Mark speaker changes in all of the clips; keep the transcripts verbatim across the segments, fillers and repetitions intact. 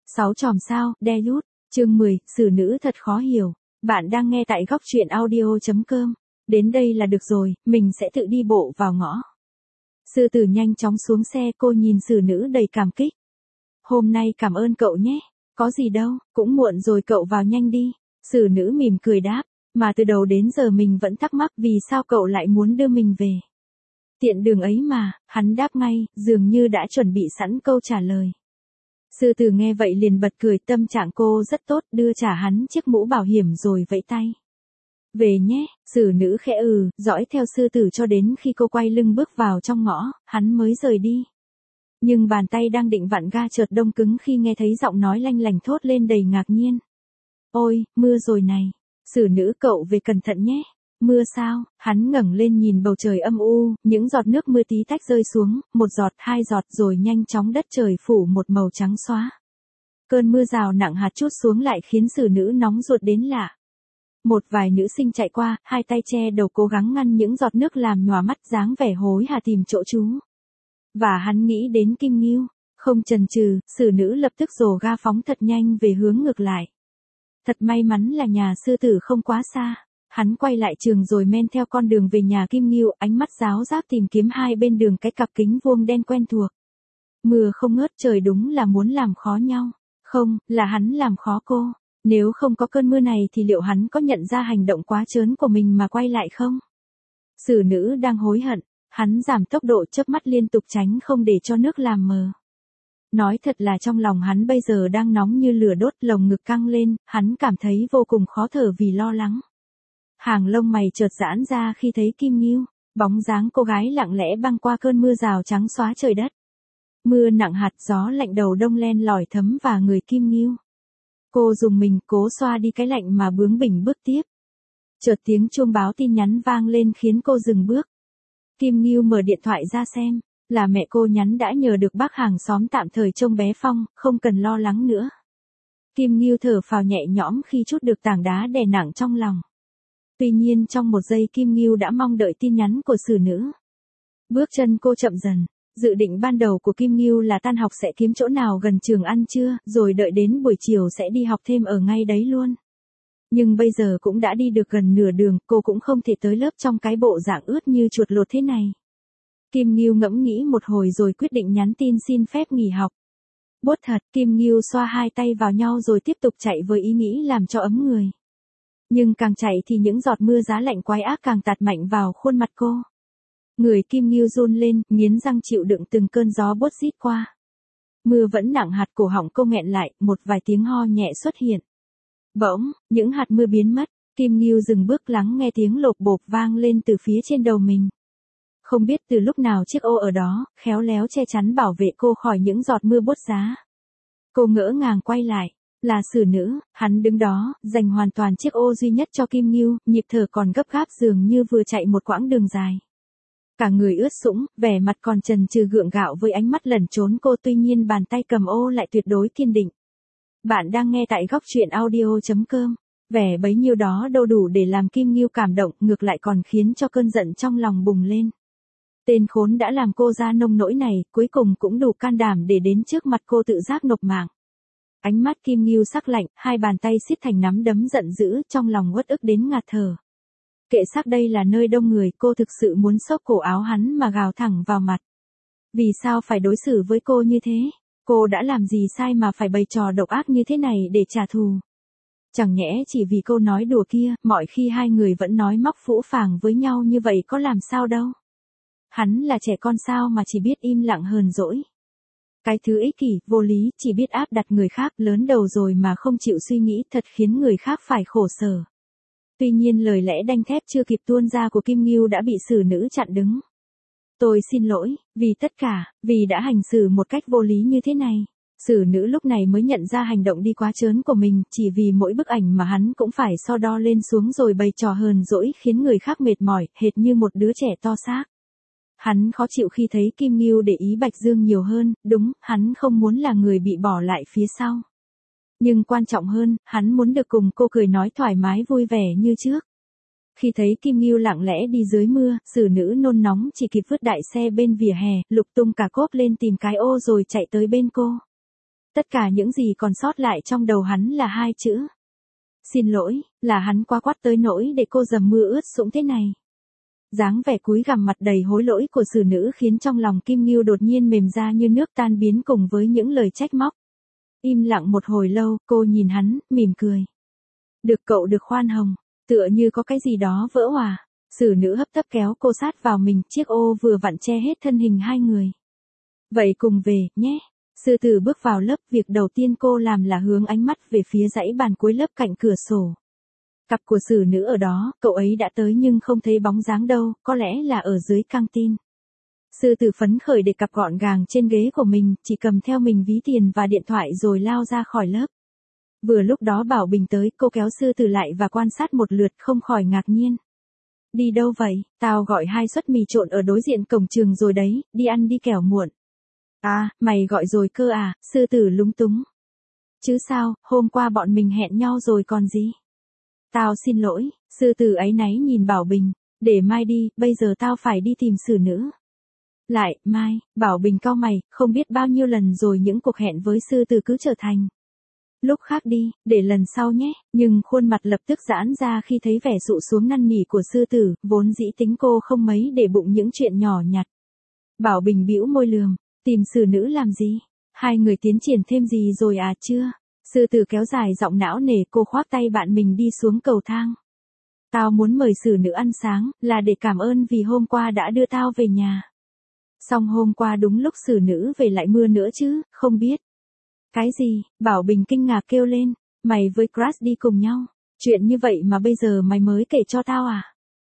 Speaker 1: Sáu chòm sao, đe lút, chương mười, xử nữ thật khó hiểu. Bạn đang nghe tại góc truyện audio chấm com. Đến đây là được rồi, mình sẽ tự đi bộ vào ngõ. Sư tử nhanh chóng xuống xe, cô nhìn xử nữ đầy cảm kích. Hôm nay cảm ơn cậu nhé, có gì đâu, cũng muộn rồi cậu vào nhanh đi. Xử nữ mỉm cười đáp, mà từ đầu đến giờ mình vẫn thắc mắc vì sao cậu lại muốn đưa mình về. Tiện đường ấy mà, hắn đáp ngay, dường như đã chuẩn bị sẵn câu trả lời. Sư tử nghe vậy liền bật cười, tâm trạng cô rất tốt, đưa trả hắn chiếc mũ bảo hiểm rồi vẫy tay. Về nhé, xử nữ khẽ ừ, dõi theo sư tử cho đến khi cô quay lưng bước vào trong ngõ, hắn mới rời đi. Nhưng bàn tay đang định vặn ga chợt đông cứng khi nghe thấy giọng nói lanh lành thốt lên đầy ngạc nhiên. Ôi, mưa rồi này. Xử nữ cậu về cẩn thận nhé. Mưa sao? Hắn ngẩng lên nhìn bầu trời âm u, những giọt nước mưa tí tách rơi xuống, một giọt, hai giọt rồi nhanh chóng đất trời phủ một màu trắng xóa. Cơn mưa rào nặng hạt trút xuống lại khiến xử nữ nóng ruột đến lạ. Một vài nữ sinh chạy qua, hai tay che đầu cố gắng ngăn những giọt nước làm nhòa mắt, dáng vẻ hối hả tìm chỗ trú. Và hắn nghĩ đến Kim Ngưu, không chần chừ, xử nữ lập tức dồ ga phóng thật nhanh về hướng ngược lại. Thật may mắn là nhà sư tử không quá xa. Hắn quay lại trường rồi men theo con đường về nhà Kim Ngưu, ánh mắt ráo rác tìm kiếm hai bên đường cái cặp kính vuông đen quen thuộc. Mưa không ngớt, trời đúng là muốn làm khó nhau. Không, là hắn làm khó cô. Nếu không có cơn mưa này thì liệu hắn có nhận ra hành động quá trớn của mình mà quay lại không? Xử nữ đang hối hận, hắn giảm tốc độ chớp mắt liên tục tránh không để cho nước làm mờ. Nói thật là trong lòng hắn bây giờ đang nóng như lửa đốt, lồng ngực căng lên, hắn cảm thấy vô cùng khó thở vì lo lắng. Hàng lông mày chợt giãn ra khi thấy Kim Ngưu, bóng dáng cô gái lặng lẽ băng qua cơn mưa rào trắng xóa trời đất. Mưa nặng hạt, gió lạnh đầu đông len lỏi thấm vào người Kim Ngưu. Cô dùng mình cố xoa đi cái lạnh mà bướng bỉnh bước tiếp. Chợt tiếng chuông báo tin nhắn vang lên khiến cô dừng bước. Kim Ngưu mở điện thoại ra xem, là mẹ cô nhắn đã nhờ được bác hàng xóm tạm thời trông bé Phong, không cần lo lắng nữa. Kim Ngưu thở phào nhẹ nhõm khi trút được tảng đá đè nặng trong lòng. Tuy nhiên trong một giây Kim Ngưu đã mong đợi tin nhắn của xử nữ. Bước chân cô chậm dần, dự định ban đầu của Kim Ngưu là tan học sẽ kiếm chỗ nào gần trường ăn trưa, rồi đợi đến buổi chiều sẽ đi học thêm ở ngay đấy luôn. Nhưng bây giờ cũng đã đi được gần nửa đường, cô cũng không thể tới lớp trong cái bộ dạng ướt như chuột lột thế này. Kim Ngưu ngẫm nghĩ một hồi rồi quyết định nhắn tin xin phép nghỉ học. Bốt thật, Kim Ngưu xoa hai tay vào nhau rồi tiếp tục chạy với ý nghĩ làm cho ấm người. Nhưng càng chạy thì những giọt mưa giá lạnh quái ác càng tạt mạnh vào khuôn mặt cô. Người Kim Ngưu run lên, nghiến răng chịu đựng từng cơn gió buốt rít qua. Mưa vẫn nặng hạt, cổ họng cô nghẹn lại, một vài tiếng ho nhẹ xuất hiện. Bỗng, những hạt mưa biến mất, Kim Ngưu dừng bước lắng nghe tiếng lộp bộp vang lên từ phía trên đầu mình. Không biết từ lúc nào chiếc ô ở đó, khéo léo che chắn bảo vệ cô khỏi những giọt mưa buốt giá. Cô ngỡ ngàng quay lại. Là xử nữ, hắn đứng đó, dành hoàn toàn chiếc ô duy nhất cho Kim Ngưu, nhịp thở còn gấp gáp dường như vừa chạy một quãng đường dài. Cả người ướt sũng, vẻ mặt còn chần chừ gượng gạo với ánh mắt lẩn trốn cô, tuy nhiên bàn tay cầm ô lại tuyệt đối kiên định. Bạn đang nghe tại góc truyện audio chấm com. Vẻ bấy nhiêu đó đâu đủ để làm Kim Ngưu cảm động, ngược lại còn khiến cho cơn giận trong lòng bùng lên. Tên khốn đã làm cô ra nông nỗi này, cuối cùng cũng đủ can đảm để đến trước mặt cô tự giác nộp mạng. Ánh mắt Kim Ngưu sắc lạnh, hai bàn tay siết thành nắm đấm giận dữ, trong lòng uất ức đến ngạt thở. Kệ xác, đây là nơi đông người, cô thực sự muốn xốc cổ áo hắn mà gào thẳng vào mặt. Vì sao phải đối xử với cô như thế? Cô đã làm gì sai mà phải bày trò độc ác như thế này để trả thù? Chẳng nhẽ chỉ vì câu nói đùa kia, mọi khi hai người vẫn nói móc phũ phàng với nhau như vậy có làm sao đâu? Hắn là trẻ con sao mà chỉ biết im lặng hờn dỗi? Cái thứ ích kỷ, vô lý, chỉ biết áp đặt người khác, lớn đầu rồi mà không chịu suy nghĩ, thật khiến người khác phải khổ sở. Tuy nhiên lời lẽ đanh thép chưa kịp tuôn ra của Kim Ngưu đã bị xử nữ chặn đứng. Tôi xin lỗi, vì tất cả, vì đã hành xử một cách vô lý như thế này. Xử nữ lúc này mới nhận ra hành động đi quá trớn của mình, chỉ vì mỗi bức ảnh mà hắn cũng phải so đo lên xuống rồi bày trò hờn dỗi khiến người khác mệt mỏi, hệt như một đứa trẻ to xác. Hắn khó chịu khi thấy Kim Ngưu để ý Bạch Dương nhiều hơn, đúng, hắn không muốn là người bị bỏ lại phía sau. Nhưng quan trọng hơn, hắn muốn được cùng cô cười nói thoải mái vui vẻ như trước. Khi thấy Kim Ngưu lặng lẽ đi dưới mưa, xử nữ nôn nóng chỉ kịp vứt đại xe bên vỉa hè, lục tung cả cốp lên tìm cái ô rồi chạy tới bên cô. Tất cả những gì còn sót lại trong đầu hắn là hai chữ. Xin lỗi, là hắn quá quát tới nỗi để cô dầm mưa ướt sũng thế này. Dáng vẻ cúi gằm mặt đầy hối lỗi của xử nữ khiến trong lòng Kim Ngưu đột nhiên mềm ra như nước tan biến cùng với những lời trách móc. Im lặng một hồi lâu, cô nhìn hắn, mỉm cười. Được cậu được khoan hồng, tựa như có cái gì đó vỡ hòa. Xử nữ hấp tấp kéo cô sát vào mình, chiếc ô vừa vặn che hết thân hình hai người. Vậy cùng về, nhé. Sư tử bước vào lớp, việc đầu tiên cô làm là hướng ánh mắt về phía dãy bàn cuối lớp cạnh cửa sổ. Cặp của xử nữ ở đó, cậu ấy đã tới nhưng không thấy bóng dáng đâu, có lẽ là ở dưới căng tin. Sư tử phấn khởi để cặp gọn gàng trên ghế của mình, chỉ cầm theo mình ví tiền và điện thoại rồi lao ra khỏi lớp. Vừa lúc đó Bảo Bình tới, cô kéo sư tử lại và quan sát một lượt không khỏi ngạc nhiên. Đi đâu vậy? Tao gọi hai suất mì trộn ở đối diện cổng trường rồi đấy, đi ăn đi kẻo muộn. À, mày gọi rồi cơ à, sư tử lúng túng. Chứ sao, hôm qua bọn mình hẹn nhau rồi còn gì. Tao xin lỗi, sư tử áy náy nhìn Bảo Bình, để mai đi, bây giờ tao phải đi tìm xử nữ. Lại, mai, Bảo Bình cau mày, không biết bao nhiêu lần rồi những cuộc hẹn với sư tử cứ trở thành. Lúc khác đi, để lần sau nhé, nhưng khuôn mặt lập tức giãn ra khi thấy vẻ dụ xuống năn nỉ của sư tử, vốn dĩ tính cô không mấy để bụng những chuyện nhỏ nhặt. Bảo Bình bĩu môi lườm, tìm xử nữ làm gì? Hai người tiến triển thêm gì rồi à chưa? Sư tử kéo dài giọng não nề, cô khoác tay bạn mình đi xuống cầu thang. Tao muốn mời xử nữ ăn sáng, là để cảm ơn vì hôm qua đã đưa tao về nhà. Xong hôm qua đúng lúc xử nữ về lại mưa nữa chứ, không biết. Cái gì? Bảo Bình kinh ngạc kêu lên, mày với Crush đi cùng nhau, chuyện như vậy mà bây giờ mày mới kể cho tao à?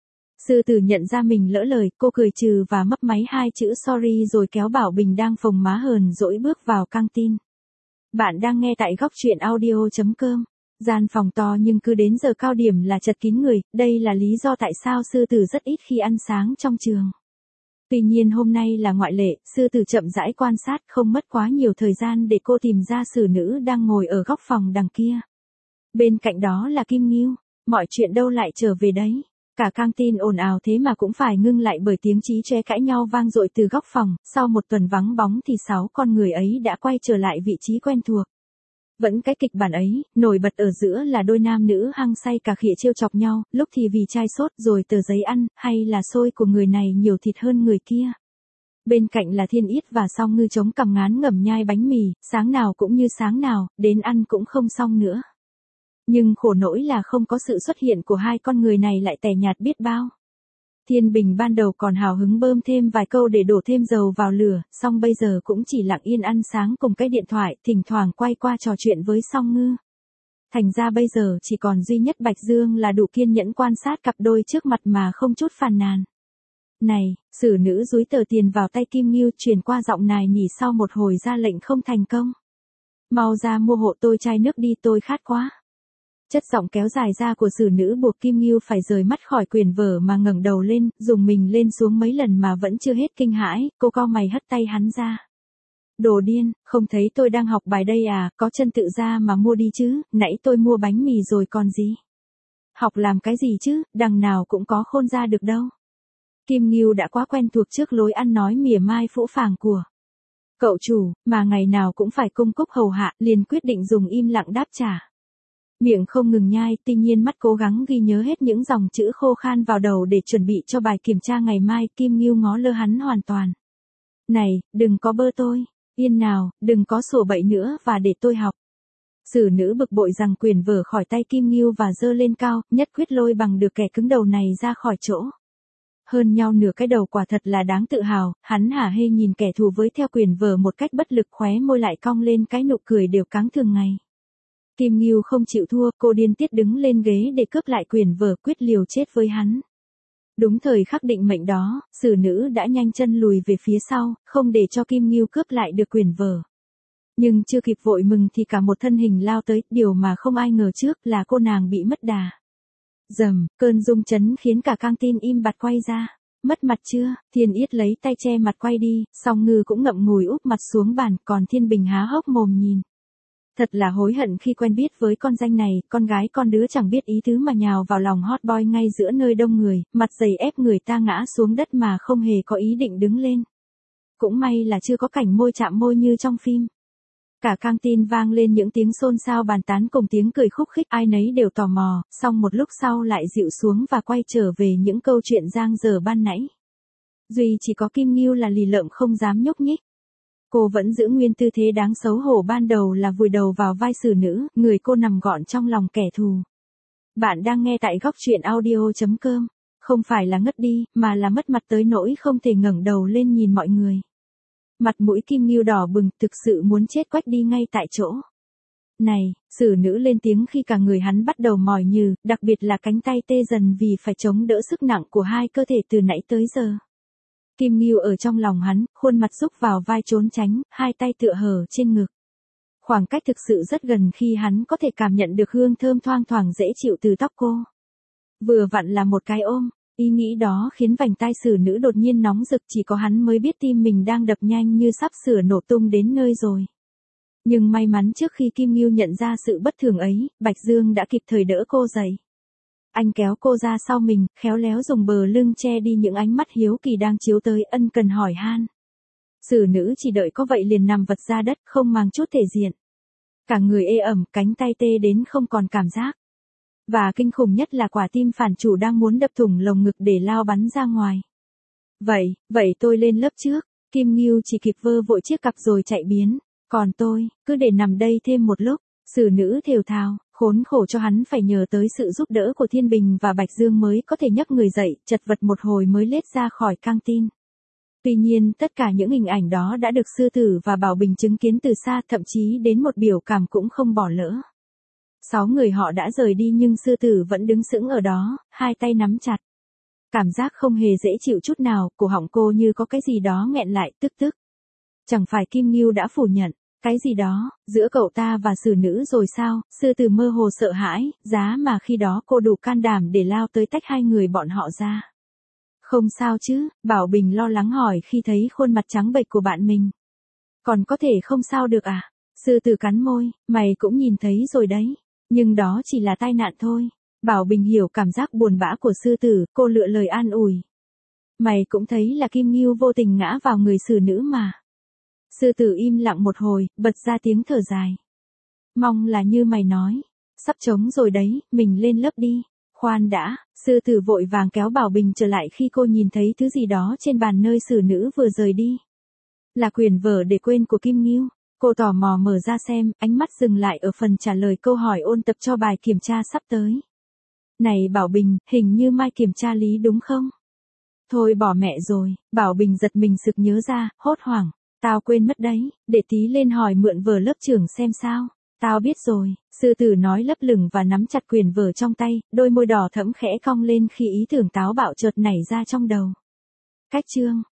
Speaker 1: Sư tử nhận ra mình lỡ lời, cô cười trừ và mấp máy hai chữ sorry rồi kéo Bảo Bình đang phồng má hờn dỗi bước vào căng tin. Bạn đang nghe tại góc truyện audio chấm com. Gian phòng to nhưng cứ đến giờ cao điểm là chật kín người, đây là lý do tại sao sư tử rất ít khi ăn sáng trong trường. Tuy nhiên hôm nay là ngoại lệ, sư tử chậm rãi quan sát, không mất quá nhiều thời gian để cô tìm ra xử nữ đang ngồi ở góc phòng đằng kia. Bên cạnh đó là Kim Ngưu, mọi chuyện đâu lại trở về đấy. Cả căng tin ồn ào thế mà cũng phải ngưng lại bởi tiếng chí chóe cãi nhau vang dội từ góc phòng, sau một tuần vắng bóng thì sáu con người ấy đã quay trở lại vị trí quen thuộc. Vẫn cái kịch bản ấy, nổi bật ở giữa là đôi nam nữ hăng say cà khịa trêu chọc nhau, lúc thì vì chai sốt rồi tờ giấy ăn, hay là xôi của người này nhiều thịt hơn người kia. Bên cạnh là Thiên Yết và Song Ngư chống cằm ngán ngẩm nhai bánh mì, sáng nào cũng như sáng nào, đến ăn cũng không xong nữa. Nhưng khổ nỗi là không có sự xuất hiện của hai con người này lại tẻ nhạt biết bao. Thiên Bình ban đầu còn hào hứng bơm thêm vài câu để đổ thêm dầu vào lửa, song bây giờ cũng chỉ lặng yên ăn sáng cùng cái điện thoại, thỉnh thoảng quay qua trò chuyện với Song Ngư. Thành ra bây giờ chỉ còn duy nhất Bạch Dương là đủ kiên nhẫn quan sát cặp đôi trước mặt mà không chút phàn nàn. Này, xử nữ dúi tờ tiền vào tay Kim Ngưu, truyền qua giọng nài nỉ sau một hồi ra lệnh không thành công. Mau ra mua hộ tôi chai nước đi, tôi khát quá. Chất giọng kéo dài ra của xử nữ buộc Kim Ngưu phải rời mắt khỏi quyển vở mà ngẩng đầu lên, dùng mình lên xuống mấy lần mà vẫn chưa hết kinh hãi, cô cau mày hất tay hắn ra. Đồ điên, không thấy tôi đang học bài đây à, có chân tự ra mà mua đi chứ, nãy tôi mua bánh mì rồi còn gì. Học làm cái gì chứ, đằng nào cũng có khôn ra được đâu. Kim Ngưu đã quá quen thuộc trước lối ăn nói mỉa mai phũ phàng của cậu chủ, mà ngày nào cũng phải cung cúc hầu hạ, liền quyết định dùng im lặng đáp trả. Miệng không ngừng nhai, tuy nhiên mắt cố gắng ghi nhớ hết những dòng chữ khô khan vào đầu để chuẩn bị cho bài kiểm tra ngày mai. Kim Ngưu ngó lơ hắn hoàn toàn. Này, đừng có bơ tôi, yên nào, đừng có sủa bậy nữa và để tôi học. Xử nữ bực bội rằng quyển vở khỏi tay Kim Ngưu và giơ lên cao, nhất quyết lôi bằng được kẻ cứng đầu này ra khỏi chỗ. Hơn nhau nửa cái đầu quả thật là đáng tự hào, hắn hả hê nhìn kẻ thù với theo quyển vở một cách bất lực, khóe môi lại cong lên cái nụ cười đều cáng thường ngày. Kim Ngưu không chịu thua, cô điên tiết đứng lên ghế để cướp lại quyển vở, quyết liều chết với hắn. Đúng thời khắc định mệnh đó, xử nữ đã nhanh chân lùi về phía sau, không để cho Kim Ngưu cướp lại được quyển vở. Nhưng chưa kịp vội mừng thì cả một thân hình lao tới, điều mà không ai ngờ trước là cô nàng bị mất đà. Dầm, cơn rung chấn khiến cả căng tin im bặt quay ra. Mất mặt chưa? Thiên Yết lấy tay che mặt quay đi, Song Ngư cũng ngậm ngùi úp mặt xuống bàn, còn Thiên Bình há hốc mồm nhìn. Thật là hối hận khi quen biết với con danh này, con gái con đứa chẳng biết ý tứ mà nhào vào lòng hot boy ngay giữa nơi đông người, mặt dày ép người ta ngã xuống đất mà không hề có ý định đứng lên. Cũng may là chưa có cảnh môi chạm môi như trong phim. Cả căng tin vang lên những tiếng xôn xao bàn tán cùng tiếng cười khúc khích, ai nấy đều tò mò, xong một lúc sau lại dịu xuống và quay trở về những câu chuyện giang dở ban nãy. Duy chỉ có Kim Ngưu là lì lợm không dám nhúc nhích. Cô vẫn giữ nguyên tư thế đáng xấu hổ ban đầu là vùi đầu vào vai xử nữ, người cô nằm gọn trong lòng kẻ thù. Bạn đang nghe tại góc truyện audio chấm com. Không phải là ngất đi, mà là mất mặt tới nỗi không thể ngẩng đầu lên nhìn mọi người. Mặt mũi Kim Ngưu đỏ bừng, thực sự muốn chết quách đi ngay tại chỗ. Này, xử nữ lên tiếng khi cả người hắn bắt đầu mỏi nhừ, đặc biệt là cánh tay tê dần vì phải chống đỡ sức nặng của hai cơ thể từ nãy tới giờ. Kim Ngưu ở trong lòng hắn, khuôn mặt xúc vào vai trốn tránh, hai tay tựa hở trên ngực. Khoảng cách thực sự rất gần khi hắn có thể cảm nhận được hương thơm thoang thoảng dễ chịu từ tóc cô. Vừa vặn là một cái ôm, ý nghĩ đó khiến vành tai xử nữ đột nhiên nóng rực, chỉ có hắn mới biết tim mình đang đập nhanh như sắp sửa nổ tung đến nơi rồi. Nhưng may mắn trước khi Kim Ngưu nhận ra sự bất thường ấy, Bạch Dương đã kịp thời đỡ cô dậy. Anh kéo cô ra sau mình, khéo léo dùng bờ lưng che đi những ánh mắt hiếu kỳ đang chiếu tới, ân cần hỏi han. Xử nữ chỉ đợi có vậy liền nằm vật ra đất, không mang chút thể diện. Cả người ê ẩm, cánh tay tê đến không còn cảm giác. Và kinh khủng nhất là quả tim phản chủ đang muốn đập thủng lồng ngực để lao bắn ra ngoài. Vậy, vậy tôi lên lớp trước, Kim Ngưu chỉ kịp vơ vội chiếc cặp rồi chạy biến. Còn tôi, cứ để nằm đây thêm một lúc. Xử nữ thều thào, khốn khổ cho hắn phải nhờ tới sự giúp đỡ của Thiên Bình và Bạch Dương mới có thể nhấc người dậy, chật vật một hồi mới lết ra khỏi căng tin. Tuy nhiên, tất cả những hình ảnh đó đã được Sư Tử và Bảo Bình chứng kiến từ xa, thậm chí đến một biểu cảm cũng không bỏ lỡ. Sáu người họ đã rời đi nhưng Sư Tử vẫn đứng sững ở đó, hai tay nắm chặt. Cảm giác không hề dễ chịu chút nào, cổ họng cô như có cái gì đó nghẹn lại, tức tức. Chẳng phải Kim Ngưu đã phủ nhận, cái gì đó, giữa cậu ta và xử nữ rồi sao? Sư Tử mơ hồ sợ hãi, giá mà khi đó cô đủ can đảm để lao tới tách hai người bọn họ ra. Không sao chứ, Bảo Bình lo lắng hỏi khi thấy khuôn mặt trắng bệch của bạn mình. Còn có thể không sao được à? Sư Tử cắn môi, mày cũng nhìn thấy rồi đấy. Nhưng đó chỉ là tai nạn thôi. Bảo Bình hiểu cảm giác buồn bã của Sư Tử, cô lựa lời an ủi. Mày cũng thấy là Kim Ngưu vô tình ngã vào người xử nữ mà. Sư Tử im lặng một hồi, bật ra tiếng thở dài. Mong là như mày nói. Sắp trống rồi đấy, mình lên lớp đi. Khoan đã, Sư Tử vội vàng kéo Bảo Bình trở lại khi cô nhìn thấy thứ gì đó trên bàn nơi xử nữ vừa rời đi. Là quyển vở để quên của Kim Ngưu. Cô tò mò mở ra xem, ánh mắt dừng lại ở phần trả lời câu hỏi ôn tập cho bài kiểm tra sắp tới. Này Bảo Bình, hình như mai kiểm tra lý đúng không? Thôi bỏ mẹ rồi, Bảo Bình giật mình sực nhớ ra, hốt hoảng. Tao quên mất đấy, để tí lên hỏi mượn vở lớp trưởng xem sao. Tao biết rồi, Sư Tử nói lấp lửng và nắm chặt quyển vở trong tay, đôi môi đỏ thẫm khẽ cong lên khi ý tưởng táo bạo chợt nảy ra trong đầu. Cách chương,